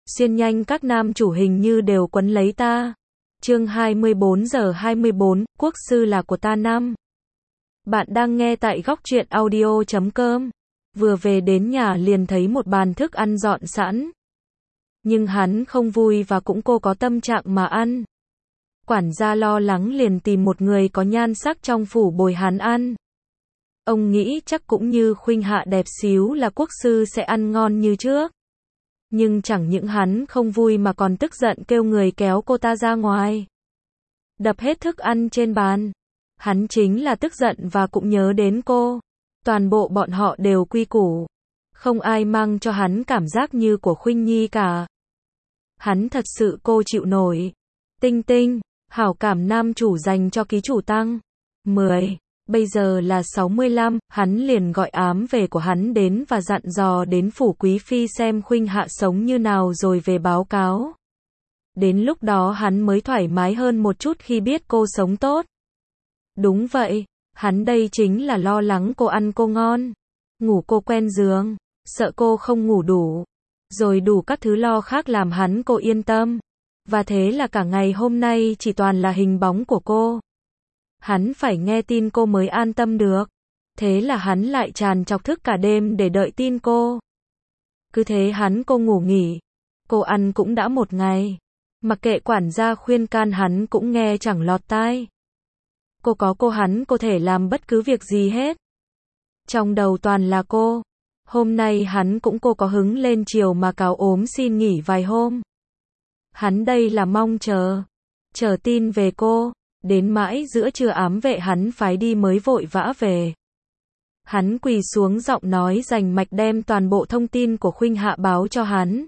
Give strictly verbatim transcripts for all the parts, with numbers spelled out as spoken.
Xuyên nhanh các nam chủ hình như đều quấn lấy ta. Chương hai mươi bốn giờ hai mươi bốn, quốc sư là của ta năm. Bạn đang nghe tại góc truyện audio chấm com. Vừa về đến nhà liền thấy một bàn thức ăn dọn sẵn. Nhưng hắn không vui và cũng cô có tâm trạng mà ăn. Quản gia lo lắng liền tìm một người có nhan sắc trong phủ bồi hắn ăn. Ông nghĩ chắc cũng như Khuynh Hạ đẹp xíu là quốc sư sẽ ăn ngon như trước. Nhưng chẳng những hắn không vui mà còn tức giận kêu người kéo cô ta ra ngoài. Đập hết thức ăn trên bàn. Hắn chính là tức giận và cũng nhớ đến cô. Toàn bộ bọn họ đều quy củ. Không ai mang cho hắn cảm giác như của Khuynh Nhi cả. Hắn thật sự cô chịu nổi. Tinh Tinh, hảo cảm nam chủ dành cho ký chủ tăng. mười. Bây giờ là sáu mươi lăm, hắn liền gọi ám về của hắn đến và dặn dò đến phủ quý phi xem Khuynh Hạ sống như nào rồi về báo cáo. Đến lúc đó hắn mới thoải mái hơn một chút khi biết cô sống tốt. Đúng vậy, hắn đây chính là lo lắng cô ăn cô ngon, ngủ cô quen giường, sợ cô không ngủ đủ, rồi đủ các thứ lo khác làm hắn cô yên tâm. Và thế là cả ngày hôm nay chỉ toàn là hình bóng của cô. Hắn phải nghe tin cô mới an tâm được. Thế là hắn lại tràn trọc thức cả đêm để đợi tin cô. Cứ thế hắn cô ngủ nghỉ. Cô ăn cũng đã một ngày. Mặc kệ quản gia khuyên can hắn cũng nghe chẳng lọt tai. Cô có cô hắn cô thể làm bất cứ việc gì hết. Trong đầu toàn là cô. Hôm nay hắn cũng cô có hứng lên chiều mà cáo ốm xin nghỉ vài hôm. Hắn đây là mong chờ. Chờ tin về cô. Đến mãi giữa trưa ám vệ hắn phái đi mới vội vã về. Hắn quỳ xuống giọng nói rành mạch đem toàn bộ thông tin của Khuynh Hạ báo cho hắn.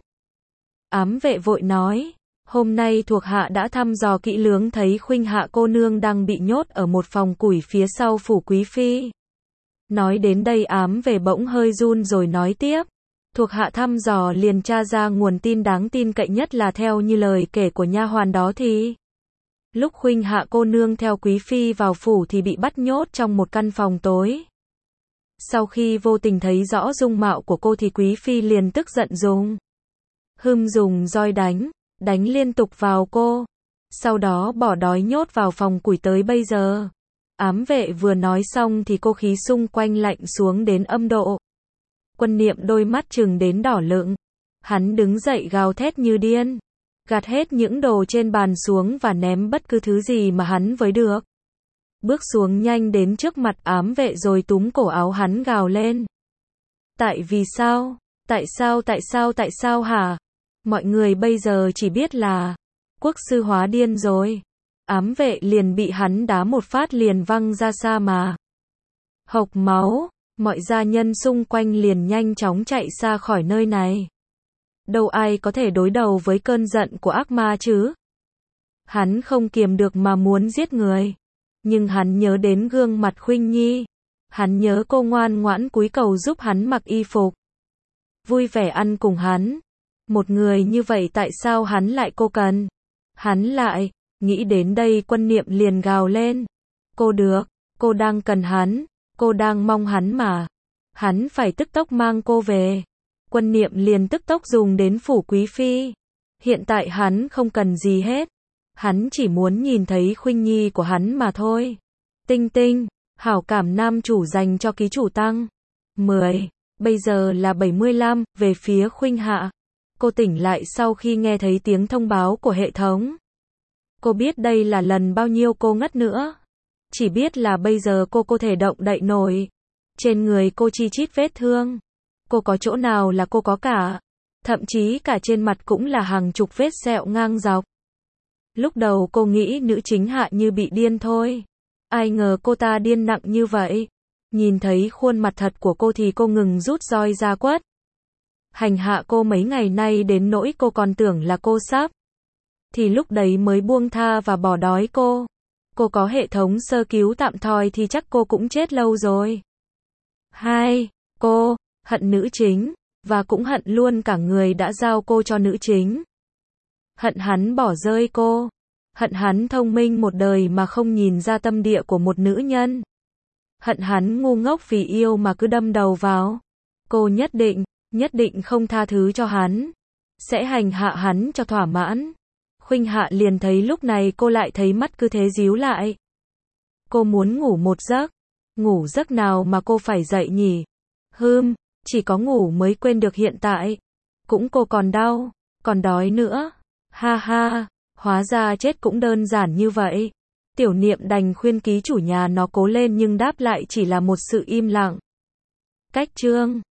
Ám vệ vội nói, hôm nay thuộc hạ đã thăm dò kỹ lưỡng thấy Khuynh Hạ cô nương đang bị nhốt ở một phòng củi phía sau phủ quý phi. Nói đến đây ám vệ bỗng hơi run rồi nói tiếp. Thuộc hạ thăm dò liền tra ra nguồn tin đáng tin cậy nhất là theo như lời kể của nha hoàn đó thì... Lúc Khuynh Hạ cô nương theo quý phi vào phủ thì bị bắt nhốt trong một căn phòng tối. Sau khi vô tình thấy rõ dung mạo của cô thì quý phi liền tức giận dùng. Hừm dùng roi đánh, đánh liên tục vào cô. Sau đó bỏ đói nhốt vào phòng củi tới bây giờ. Ám vệ vừa nói xong thì cô khí xung quanh lạnh xuống đến âm độ. Quân Niệm đôi mắt trừng đến đỏ lựng. Hắn đứng dậy gào thét như điên. Gạt hết những đồ trên bàn xuống và ném bất cứ thứ gì mà hắn với được. Bước xuống nhanh đến trước mặt ám vệ rồi túm cổ áo hắn gào lên. Tại vì sao? Tại sao tại sao tại sao hả? Mọi người bây giờ chỉ biết là quốc sư hóa điên rồi. Ám vệ liền bị hắn đá một phát liền văng ra xa mà. Hộc máu, mọi gia nhân xung quanh liền nhanh chóng chạy xa khỏi nơi này. Đâu ai có thể đối đầu với cơn giận của ác ma chứ? Hắn không kiềm được mà muốn giết người. Nhưng hắn nhớ đến gương mặt Khuynh Nhi. Hắn nhớ cô ngoan ngoãn cúi cầu giúp hắn mặc y phục. Vui vẻ ăn cùng hắn. Một người như vậy tại sao hắn lại cô cần? Hắn lại, nghĩ đến đây Quân Niệm liền gào lên. Cô được, cô đang cần hắn. Cô đang mong hắn mà. Hắn phải tức tốc mang cô về. Quân Niệm liền tức tốc dùng đến phủ quý phi. Hiện tại hắn không cần gì hết. Hắn chỉ muốn nhìn thấy Khuynh Nhi của hắn mà thôi. Tinh Tinh, hảo cảm nam chủ dành cho ký chủ tăng. mười. Bây giờ là bảy mươi lăm, về phía Khuynh Hạ. Cô tỉnh lại sau khi nghe thấy tiếng thông báo của hệ thống. Cô biết đây là lần bao nhiêu cô ngất nữa. Chỉ biết là bây giờ cô có thể động đậy nổi. Trên người cô chi chít vết thương. Cô có chỗ nào là cô có cả. Thậm chí cả trên mặt cũng là hàng chục vết sẹo ngang dọc. Lúc đầu cô nghĩ nữ chính Hạ như bị điên thôi. Ai ngờ cô ta điên nặng như vậy. Nhìn thấy khuôn mặt thật của cô thì cô ngừng rút roi ra quất. Hành hạ cô mấy ngày nay đến nỗi cô còn tưởng là cô sắp. Thì lúc đấy mới buông tha và bỏ đói cô. Cô có hệ thống sơ cứu tạm thời thì chắc cô cũng chết lâu rồi. Hai, cô hận nữ chính, và cũng hận luôn cả người đã giao cô cho nữ chính. Hận hắn bỏ rơi cô. Hận hắn thông minh một đời mà không nhìn ra tâm địa của một nữ nhân. Hận hắn ngu ngốc vì yêu mà cứ đâm đầu vào. Cô nhất định, nhất định không tha thứ cho hắn. sẽ hành hạ hắn cho thỏa mãn. Khuynh Hạ liền thấy lúc này cô lại thấy mắt cứ thế díu lại. Cô muốn ngủ một giấc. Ngủ giấc nào mà cô phải dậy nhỉ? Hừm, chỉ có ngủ mới quên được hiện tại. Cũng cô còn đau, còn đói nữa. Ha ha, hóa ra chết cũng đơn giản như vậy. Tiểu Niệm đành khuyên ký chủ nhà nó cố lên nhưng đáp lại chỉ là một sự im lặng. Cách chương